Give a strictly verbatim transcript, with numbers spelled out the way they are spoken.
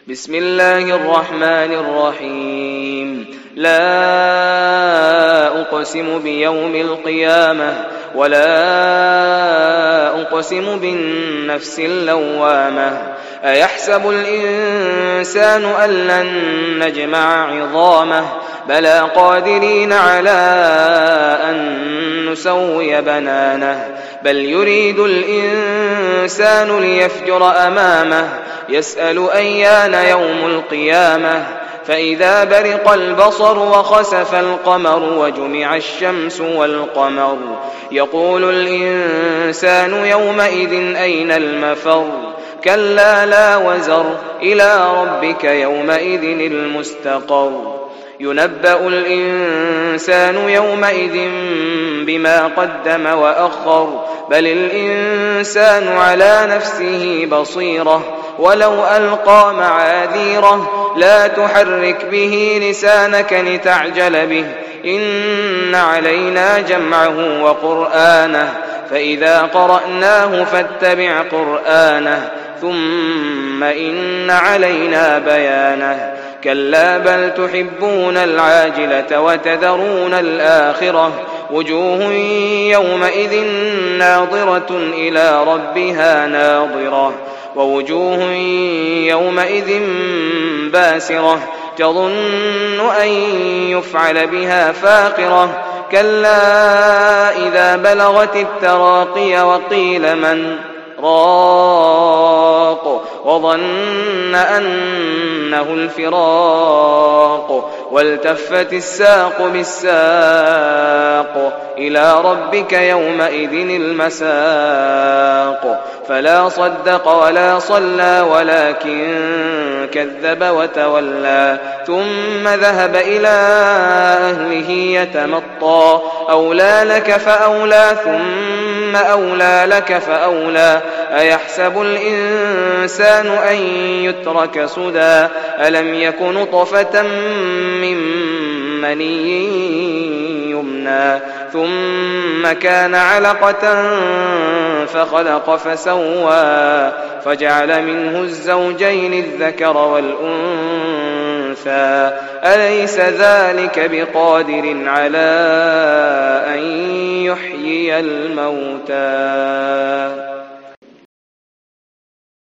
بسم الله الرحمن الرحيم لا أقسم بيوم القيامة ولا أقسم بالنفس اللوامة أيحسب الإنسان أن لن نجمع عظامه بلى قادرين على أن نسوي بنانه بل يريد الإنسان ليفجر أمامه يسأل أيان يوم القيامة فإذا برق البصر وخسف القمر وجمع الشمس والقمر يقول الإنسان يومئذ أين المفر كلا لا وزر إلى ربك يومئذ المستقر ينبأ الإنسان يومئذ بما قدم وأخر بل الإنسان على نفسه بصيرة ولو ألقى معاذيره لا تحرك به لسانك لتعجل به إن علينا جمعه وقرآنه فإذا قرأناه فاتبع قرآنه ثم إن علينا بيانه كلا بل تحبون العاجلة وتذرون الآخرة وجوه يومئذ ناظرة إلى ربها ناظرة ووجوه يومئذ باسرة تظن أن يفعل بها فاقرة كلا إذا بلغت التراقي وقيل من راق وظن أنه الفراق والتفت الساق بالساق إلى ربك يومئذ المساق فلا صدق ولا صلى ولكن كذب وتولى ثم ذهب إلى أهله يتمطى أولى لك فأولى ثم أولى لك فأولى أيحسب الإنسان أن يترك سدى ألم يك نطفة من مني يمنى ثم كان علقة فخلق فسوى فجعل منه الزوجين الذكر والأنثى أليس ذلك بقادر على أن يحيي الموتى